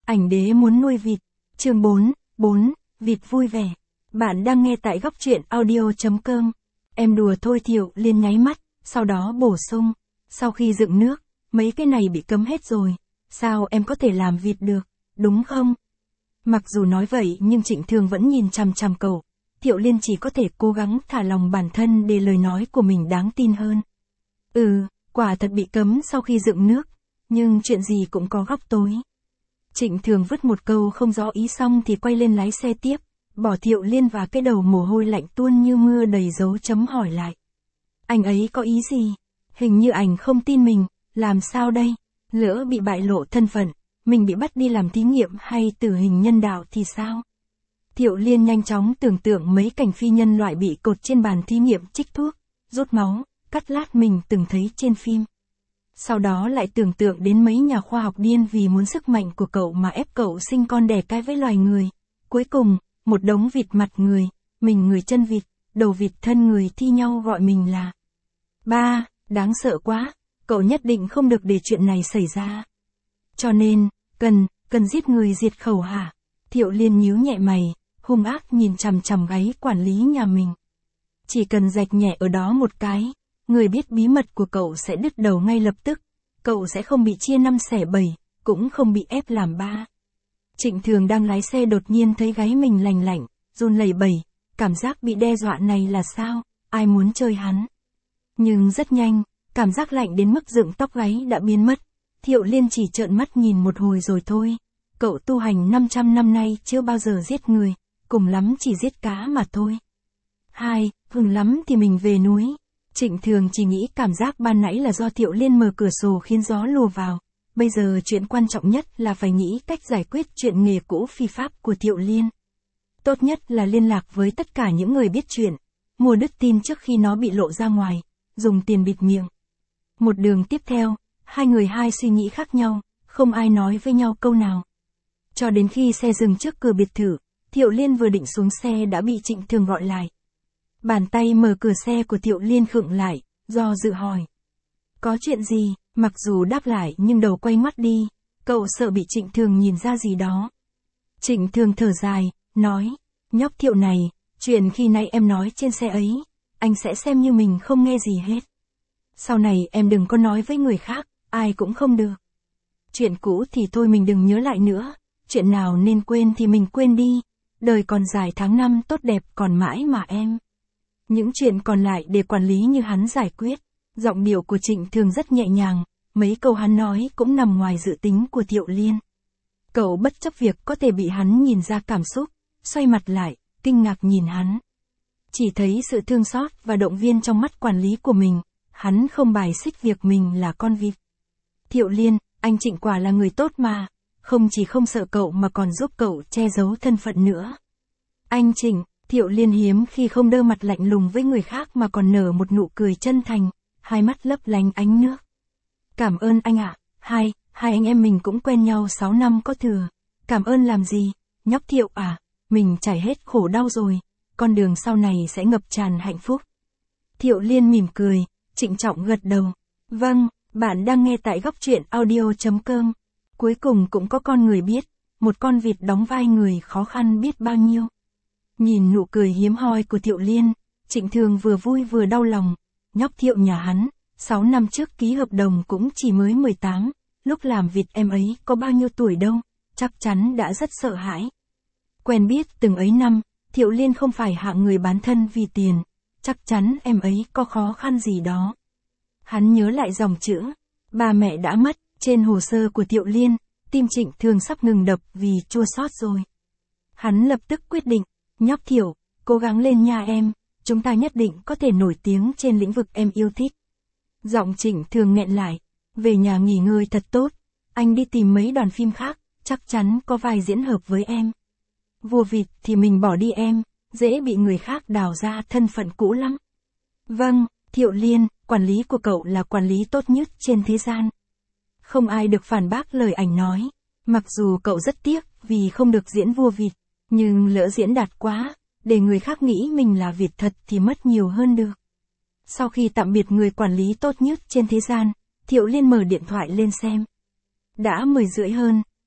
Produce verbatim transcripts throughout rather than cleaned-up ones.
Ảnh đế muốn nuôi vịt. Chương bốn, bốn, vịt vui vẻ. Bạn đang nghe tại góc truyện audio chấm com. Em đùa thôi Thiệu Liên nháy mắt, sau đó bổ sung. Sau khi dựng nước, mấy cái này bị cấm hết rồi. Sao em có thể làm vịt được, đúng không? Mặc dù nói vậy nhưng Trịnh Thường vẫn nhìn chằm chằm cậu. Thiệu Liên chỉ có thể cố gắng thả lòng bản thân để lời nói của mình đáng tin hơn. Ừ, quả thật bị cấm sau khi dựng nước. Nhưng chuyện gì cũng có góc tối. Trịnh Thường vứt một câu không rõ ý xong thì quay lên lái xe tiếp, bỏ Thiệu Liên và cái đầu mồ hôi lạnh tuôn như mưa đầy dấu chấm hỏi lại. Anh ấy có ý gì? Hình như anh không tin mình, làm sao đây? Lỡ bị bại lộ thân phận, mình bị bắt đi làm thí nghiệm hay tử hình nhân đạo thì sao? Thiệu Liên nhanh chóng tưởng tượng mấy cảnh phi nhân loại bị cột trên bàn thí nghiệm trích thuốc, rút máu, cắt lát mình từng thấy trên phim. Sau đó lại tưởng tượng đến mấy nhà khoa học điên vì muốn sức mạnh của cậu mà ép cậu sinh con đẻ cái với loài người. Cuối cùng, một đống vịt mặt người, mình người chân vịt, đầu vịt thân người thi nhau gọi mình là ba, đáng sợ quá, cậu nhất định không được để chuyện này xảy ra. Cho nên, cần, cần giết người diệt khẩu hả? Thiệu Liên nhíu nhẹ mày, hung ác nhìn chằm chằm gáy quản lý nhà mình. Chỉ cần rạch nhẹ ở đó một cái, người biết bí mật của cậu sẽ đứt đầu ngay lập tức, cậu sẽ không bị chia năm xẻ bảy, cũng không bị ép làm ba. Trịnh Thường đang lái xe đột nhiên thấy gáy mình lành lạnh, run lẩy bẩy, cảm giác bị đe dọa này là sao, ai muốn chơi hắn. Nhưng rất nhanh, cảm giác lạnh đến mức dựng tóc gáy đã biến mất, Thiệu Liên chỉ trợn mắt nhìn một hồi rồi thôi. Cậu tu hành năm trăm năm nay chưa bao giờ giết người, cùng lắm chỉ giết cá mà thôi. Hai, hừng lắm thì mình về núi. Trịnh Thường chỉ nghĩ cảm giác ban nãy là do Thiệu Liên mở cửa sổ khiến gió lùa vào. Bây giờ chuyện quan trọng nhất là phải nghĩ cách giải quyết chuyện nghề cũ phi pháp của Thiệu Liên. Tốt nhất là liên lạc với tất cả những người biết chuyện, mua đứt tin trước khi nó bị lộ ra ngoài, dùng tiền bịt miệng. Một đường tiếp theo, hai người hai suy nghĩ khác nhau, không ai nói với nhau câu nào. Cho đến khi xe dừng trước cửa biệt thự, Thiệu Liên vừa định xuống xe đã bị Trịnh Thường gọi lại. Bàn tay mở cửa xe của Thiệu Liên khựng lại, do dự hỏi. Có chuyện gì? Mặc dù đáp lại nhưng đầu quay ngoắt đi, cậu sợ bị Trịnh Thường nhìn ra gì đó. Trịnh Thường thở dài, nói, nhóc Thiệu này, chuyện khi nãy em nói trên xe ấy, anh sẽ xem như mình không nghe gì hết. Sau này em đừng có nói với người khác, ai cũng không được. Chuyện cũ thì thôi mình đừng nhớ lại nữa, chuyện nào nên quên thì mình quên đi, đời còn dài tháng năm tốt đẹp còn mãi mà em. Những chuyện còn lại để quản lý như hắn giải quyết. Giọng điệu của Trịnh Thường rất nhẹ nhàng, mấy câu hắn nói cũng nằm ngoài dự tính của Thiệu Liên. Cậu bất chấp việc có thể bị hắn nhìn ra cảm xúc, xoay mặt lại, kinh ngạc nhìn hắn. Chỉ thấy sự thương xót và động viên trong mắt quản lý của mình, hắn không bài xích việc mình là con vịt. Thiệu Liên, anh Trịnh quả là người tốt mà, không chỉ không sợ cậu mà còn giúp cậu che giấu thân phận nữa. Anh Trịnh, Thiệu Liên hiếm khi không đơ mặt lạnh lùng với người khác mà còn nở một nụ cười chân thành, hai mắt lấp lánh ánh nước. Cảm ơn anh ạ, hai, hai anh em mình cũng quen nhau sáu năm có thừa. Cảm ơn làm gì, nhóc Thiệu à, mình trải hết khổ đau rồi, con đường sau này sẽ ngập tràn hạnh phúc. Thiệu Liên mỉm cười, trịnh trọng gật đầu. Vâng, bạn đang nghe tại góc truyện audio chấm com. Cuối cùng cũng có con người biết, một con vịt đóng vai người khó khăn biết bao nhiêu. Nhìn nụ cười hiếm hoi của Thiệu Liên, Trịnh Thường vừa vui vừa đau lòng. Nhóc Thiệu nhà hắn, sáu năm trước ký hợp đồng cũng chỉ mới mười tám, lúc làm vịt em ấy có bao nhiêu tuổi đâu, chắc chắn đã rất sợ hãi. Quen biết từng ấy năm, Thiệu Liên không phải hạng người bán thân vì tiền, chắc chắn em ấy có khó khăn gì đó. Hắn nhớ lại dòng chữ, ba mẹ đã mất, trên hồ sơ của Thiệu Liên, tim Trịnh Thường sắp ngừng đập vì chua xót rồi. Hắn lập tức quyết định, nhóc Thiệu, cố gắng lên nha em. Chúng ta nhất định có thể nổi tiếng trên lĩnh vực em yêu thích. Giọng Trịnh Thường nghẹn lại. Về nhà nghỉ ngơi thật tốt. Anh đi tìm mấy đoàn phim khác, chắc chắn có vai diễn hợp với em. Vua vịt thì mình bỏ đi em, dễ bị người khác đào ra thân phận cũ lắm. Vâng, Thiệu Liên, quản lý của cậu là quản lý tốt nhất trên thế gian. Không ai được phản bác lời ảnh nói. Mặc dù cậu rất tiếc vì không được diễn vua vịt, nhưng lỡ diễn đạt quá, để người khác nghĩ mình là vịt thật thì mất nhiều hơn được. Sau khi tạm biệt người quản lý tốt nhất trên thế gian, Thiệu Liên mở điện thoại lên xem. Đã mười rưỡi hơn,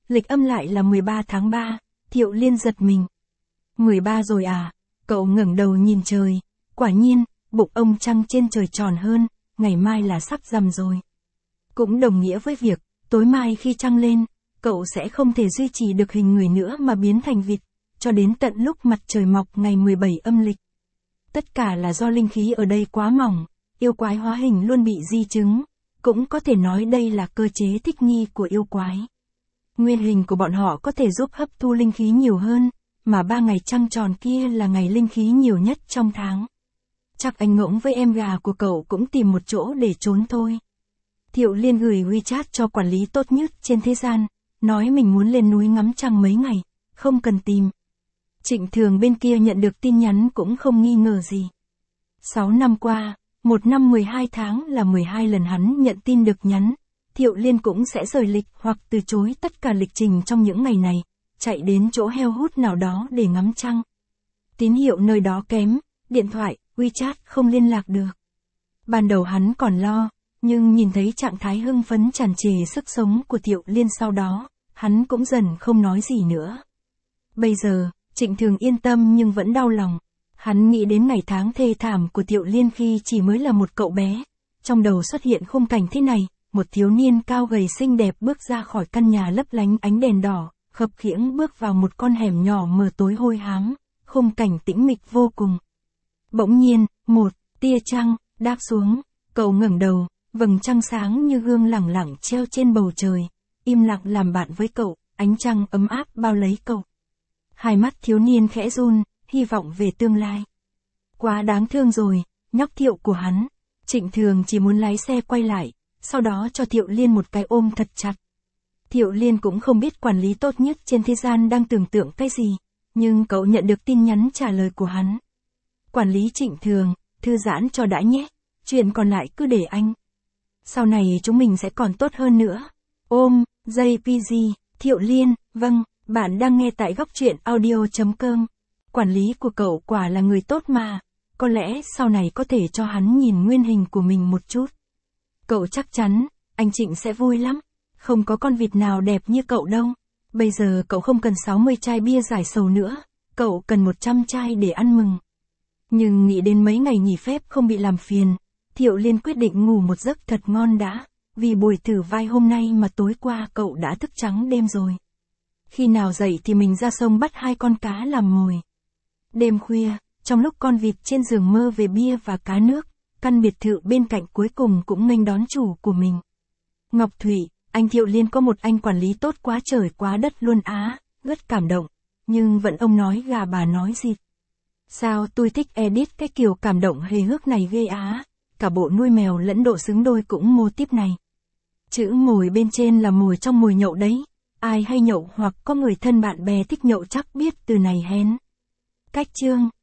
lịch âm lại là mười ba tháng ba, Thiệu Liên giật mình. mười ba rồi à? Cậu ngẩng đầu nhìn trời, quả nhiên, bụng ông trăng trên trời tròn hơn, ngày mai là sắp rằm rồi. Cũng đồng nghĩa với việc, tối mai khi trăng lên, cậu sẽ không thể duy trì được hình người nữa mà biến thành vịt, cho đến tận lúc mặt trời mọc ngày mười bảy âm lịch. Tất cả là do linh khí ở đây quá mỏng, yêu quái hóa hình luôn bị di chứng, cũng có thể nói đây là cơ chế thích nghi của yêu quái. Nguyên hình của bọn họ có thể giúp hấp thu linh khí nhiều hơn, mà ba ngày trăng tròn kia là ngày linh khí nhiều nhất trong tháng. Chắc anh Ngỗng với em gà của cậu cũng tìm một chỗ để trốn thôi. Thiệu Liên gửi WeChat cho quản lý tốt nhất trên thế gian, nói mình muốn lên núi ngắm trăng mấy ngày, không cần tìm. Trịnh Thường bên kia nhận được tin nhắn cũng không nghi ngờ gì. Sáu năm qua, một năm mười hai tháng là mười hai lần hắn nhận tin được nhắn, Thiệu Liên cũng sẽ rời lịch hoặc từ chối tất cả lịch trình trong những ngày này, chạy đến chỗ heo hút nào đó để ngắm trăng. Tín hiệu nơi đó kém, điện thoại, WeChat không liên lạc được. Ban đầu hắn còn lo, nhưng nhìn thấy trạng thái hưng phấn tràn trề sức sống của Thiệu Liên sau đó, hắn cũng dần không nói gì nữa. Bây giờ, Trịnh Thường yên tâm nhưng vẫn đau lòng. Hắn nghĩ đến ngày tháng thê thảm của Thiệu Liên khi chỉ mới là một cậu bé. Trong đầu xuất hiện khung cảnh thế này, một thiếu niên cao gầy xinh đẹp bước ra khỏi căn nhà lấp lánh ánh đèn đỏ, khập khiễng bước vào một con hẻm nhỏ mờ tối hôi hám, khung cảnh tĩnh mịch vô cùng. Bỗng nhiên, một tia trăng đáp xuống, cậu ngẩng đầu, vầng trăng sáng như gương lẳng lặng treo trên bầu trời, im lặng làm bạn với cậu, ánh trăng ấm áp bao lấy cậu. Hai mắt thiếu niên khẽ run, hy vọng về tương lai. Quá đáng thương rồi, nhóc Thiệu của hắn. Trịnh Thường chỉ muốn lái xe quay lại, sau đó cho Thiệu Liên một cái ôm thật chặt. Thiệu Liên cũng không biết quản lý tốt nhất trên thế gian đang tưởng tượng cái gì, nhưng cậu nhận được tin nhắn trả lời của hắn. Quản lý Trịnh Thường, thư giãn cho đã nhé, chuyện còn lại cứ để anh. Sau này chúng mình sẽ còn tốt hơn nữa. Ôm, jay pê giê, Thiệu Liên, vâng, bạn đang nghe tại góc truyện audio chấm com. Quản lý của cậu quả là người tốt mà, có lẽ sau này có thể cho hắn nhìn nguyên hình của mình một chút. Cậu chắc chắn, anh Trịnh sẽ vui lắm, không có con vịt nào đẹp như cậu đâu. Bây giờ cậu không cần sáu mươi chai bia giải sầu nữa, cậu cần một trăm chai để ăn mừng. Nhưng nghĩ đến mấy ngày nghỉ phép không bị làm phiền, Thiệu Liên quyết định ngủ một giấc thật ngon đã, vì buổi thử vai hôm nay mà tối qua cậu đã thức trắng đêm rồi. Khi nào dậy thì mình ra sông bắt hai con cá làm mồi. Đêm khuya, trong lúc con vịt trên giường mơ về bia và cá nước, căn biệt thự bên cạnh cuối cùng cũng nghênh đón chủ của mình. Ngọc Thủy, anh Thiệu Liên có một anh quản lý tốt quá trời quá đất luôn á, rất cảm động, nhưng vẫn ông nói gà bà nói gì. Sao tôi thích edit cái kiểu cảm động hề hước này ghê á, cả bộ nuôi mèo lẫn độ xứng đôi cũng mô típ này. Chữ mồi bên trên là mồi trong mồi nhậu đấy, ai hay nhậu hoặc có người thân bạn bè thích nhậu chắc biết từ này hén. Cách chương